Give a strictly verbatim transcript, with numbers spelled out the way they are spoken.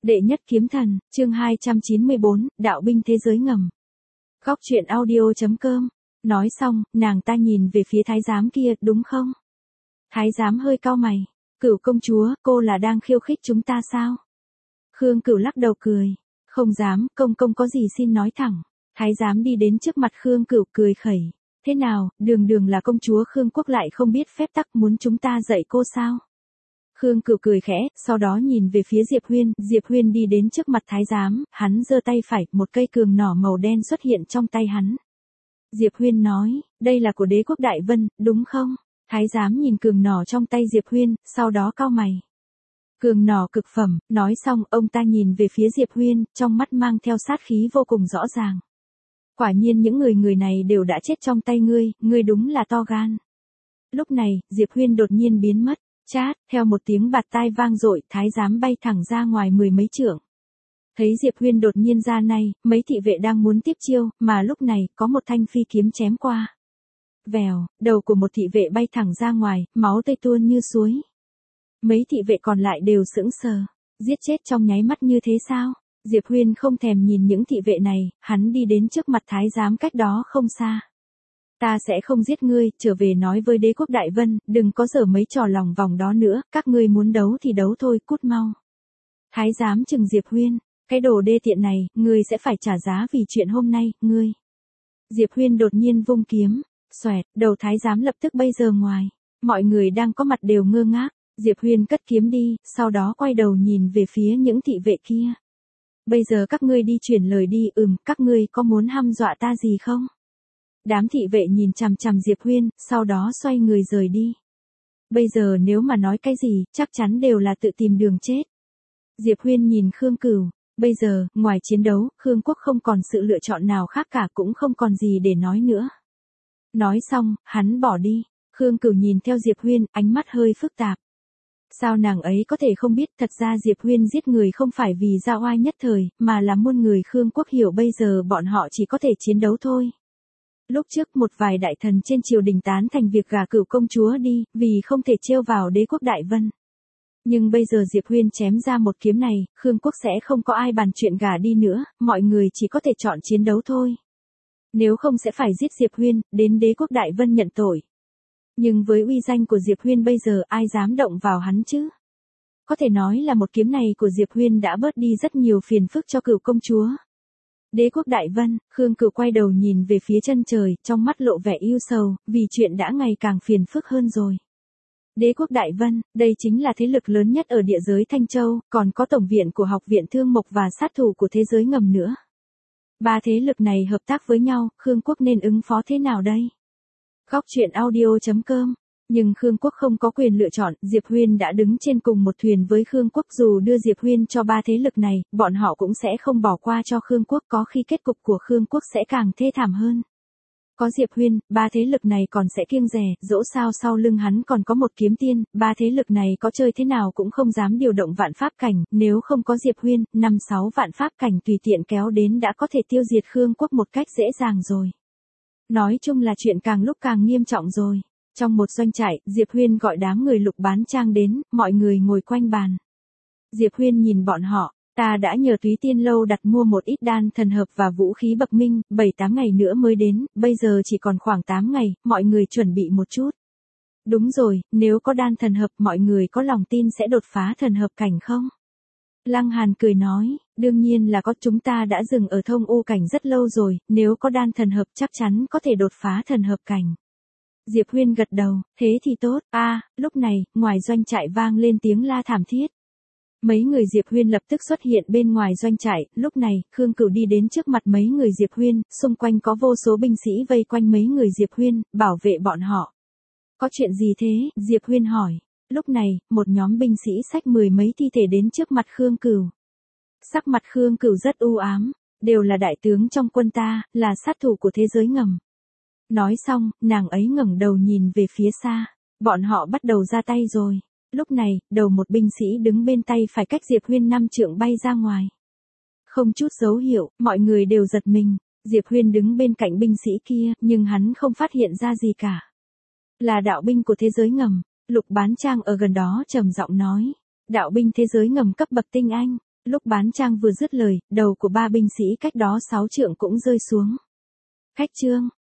Đệ nhất kiếm thần, chương hai trăm chín mươi bốn, đạo binh thế giới ngầm. Góc truyện audio chấm com. Nói xong, nàng ta nhìn về phía thái giám kia, đúng không? Thái giám hơi cau mày. Cửu công chúa, cô là đang khiêu khích chúng ta sao? Khương Cửu lắc đầu cười. Không dám, công công có gì xin nói thẳng. Thái giám đi đến trước mặt Khương Cửu cười khẩy. Thế nào, đường đường là công chúa Khương Quốc lại không biết phép tắc, muốn chúng ta dạy cô sao? Khương Cửu cười khẽ, sau đó nhìn về phía Diệp Huyên, Diệp Huyên đi đến trước mặt thái giám, hắn giơ tay phải, một cây cường nỏ màu đen xuất hiện trong tay hắn. Diệp Huyên nói, đây là của đế quốc Đại Vân, đúng không? Thái giám nhìn cường nỏ trong tay Diệp Huyên, sau đó cau mày. Cường nỏ cực phẩm, nói xong, ông ta nhìn về phía Diệp Huyên, trong mắt mang theo sát khí vô cùng rõ ràng. Quả nhiên những người người này đều đã chết trong tay ngươi, ngươi đúng là to gan. Lúc này, Diệp Huyên đột nhiên biến mất. Chát, theo một tiếng bạt tai vang dội, thái giám bay thẳng ra ngoài mười mấy trượng. Thấy Diệp Huyên đột nhiên ra này, mấy thị vệ đang muốn tiếp chiêu, mà lúc này, có một thanh phi kiếm chém qua. Vèo, đầu của một thị vệ bay thẳng ra ngoài, máu tươi tuôn như suối. Mấy thị vệ còn lại đều sững sờ, giết chết trong nháy mắt như thế sao? Diệp Huyên không thèm nhìn những thị vệ này, hắn đi đến trước mặt thái giám cách đó không xa. Ta sẽ không giết ngươi, trở về nói với đế quốc Đại Vân, đừng có giở mấy trò lòng vòng đó nữa, các ngươi muốn đấu thì đấu thôi, cút mau. Thái giám chừng Diệp Huyên, cái đồ đê tiện này, ngươi sẽ phải trả giá vì chuyện hôm nay, ngươi. Diệp Huyên đột nhiên vung kiếm, xoẹt, đầu thái giám lập tức bay giờ ngoài, mọi người đang có mặt đều ngơ ngác, Diệp Huyên cất kiếm đi, sau đó quay đầu nhìn về phía những thị vệ kia. Bây giờ các ngươi đi chuyển lời đi, ừm, các ngươi có muốn hăm dọa ta gì không? Đám thị vệ nhìn chằm chằm Diệp Huyên, sau đó xoay người rời đi. Bây giờ nếu mà nói cái gì, chắc chắn đều là tự tìm đường chết. Diệp Huyên nhìn Khương Cửu, bây giờ, ngoài chiến đấu, Khương Quốc không còn sự lựa chọn nào khác cả, cũng không còn gì để nói nữa. Nói xong, hắn bỏ đi. Khương Cửu nhìn theo Diệp Huyên, ánh mắt hơi phức tạp. Sao nàng ấy có thể không biết, thật ra Diệp Huyên giết người không phải vì ra oai nhất thời, mà là muôn người Khương Quốc hiểu bây giờ bọn họ chỉ có thể chiến đấu thôi. Lúc trước một vài đại thần trên triều đình tán thành việc gả Cửu công chúa đi, vì không thể trêu vào đế quốc Đại Vân. Nhưng bây giờ Diệp Huyên chém ra một kiếm này, Khương Quốc sẽ không có ai bàn chuyện gả đi nữa, mọi người chỉ có thể chọn chiến đấu thôi. Nếu không sẽ phải giết Diệp Huyên, đến đế quốc Đại Vân nhận tội. Nhưng với uy danh của Diệp Huyên bây giờ ai dám động vào hắn chứ? Có thể nói là một kiếm này của Diệp Huyên đã bớt đi rất nhiều phiền phức cho Cửu công chúa. Đế quốc Đại Vân, Khương Cửu quay đầu nhìn về phía chân trời, trong mắt lộ vẻ ưu sầu, vì chuyện đã ngày càng phiền phức hơn rồi. Đế quốc Đại Vân, đây chính là thế lực lớn nhất ở địa giới Thanh Châu, còn có tổng viện của học viện Thương Mộc và sát thủ của thế giới ngầm nữa. Ba thế lực này hợp tác với nhau, Khương Quốc nên ứng phó thế nào đây? Góc truyện audio chấm com. Nhưng Khương Quốc không có quyền lựa chọn, Diệp Huyên đã đứng trên cùng một thuyền với Khương Quốc, dù đưa Diệp Huyên cho ba thế lực này, bọn họ cũng sẽ không bỏ qua cho Khương Quốc, có khi kết cục của Khương Quốc sẽ càng thê thảm hơn. Có Diệp Huyên, ba thế lực này còn sẽ kiêng dè, dẫu sao sau lưng hắn còn có một kiếm tiên, ba thế lực này có chơi thế nào cũng không dám điều động vạn pháp cảnh, nếu không có Diệp Huyên, năm sáu vạn pháp cảnh tùy tiện kéo đến đã có thể tiêu diệt Khương Quốc một cách dễ dàng rồi. Nói chung là chuyện càng lúc càng nghiêm trọng rồi. Trong một doanh trại, Diệp Huyên gọi đám người Lục Bán Trang đến, mọi người ngồi quanh bàn. Diệp Huyên nhìn bọn họ, ta đã nhờ Túy Tiên Lâu đặt mua một ít đan thần hợp và vũ khí bậc minh, bảy tám ngày nữa mới đến, bây giờ chỉ còn khoảng tám ngày, mọi người chuẩn bị một chút. Đúng rồi, nếu có đan thần hợp mọi người có lòng tin sẽ đột phá thần hợp cảnh không? Lăng Hàn cười nói, đương nhiên là có, chúng ta đã dừng ở thông u cảnh rất lâu rồi, nếu có đan thần hợp chắc chắn có thể đột phá thần hợp cảnh. Diệp Huyên gật đầu, thế thì tốt, a à, lúc này, ngoài doanh trại vang lên tiếng la thảm thiết. Mấy người Diệp Huyên lập tức xuất hiện bên ngoài doanh trại, lúc này, Khương Cửu đi đến trước mặt mấy người Diệp Huyên, xung quanh có vô số binh sĩ vây quanh mấy người Diệp Huyên, bảo vệ bọn họ. Có chuyện gì thế? Diệp Huyên hỏi. Lúc này, một nhóm binh sĩ xách mười mấy thi thể đến trước mặt Khương Cửu. Sắc mặt Khương Cửu rất u ám, đều là đại tướng trong quân ta, là sát thủ của thế giới ngầm. Nói xong, nàng ấy ngẩng đầu nhìn về phía xa, bọn họ bắt đầu ra tay rồi. Lúc này, đầu một binh sĩ đứng bên tay phải cách Diệp Huyên năm trượng bay ra ngoài. Không chút dấu hiệu, mọi người đều giật mình, Diệp Huyên đứng bên cạnh binh sĩ kia, nhưng hắn không phát hiện ra gì cả. Là đạo binh của thế giới ngầm. Lục Bán Trang ở gần đó trầm giọng nói, đạo binh thế giới ngầm cấp bậc tinh anh, Lúc bán trang vừa dứt lời, đầu của ba binh sĩ cách đó sáu trượng cũng rơi xuống. Khách Trương,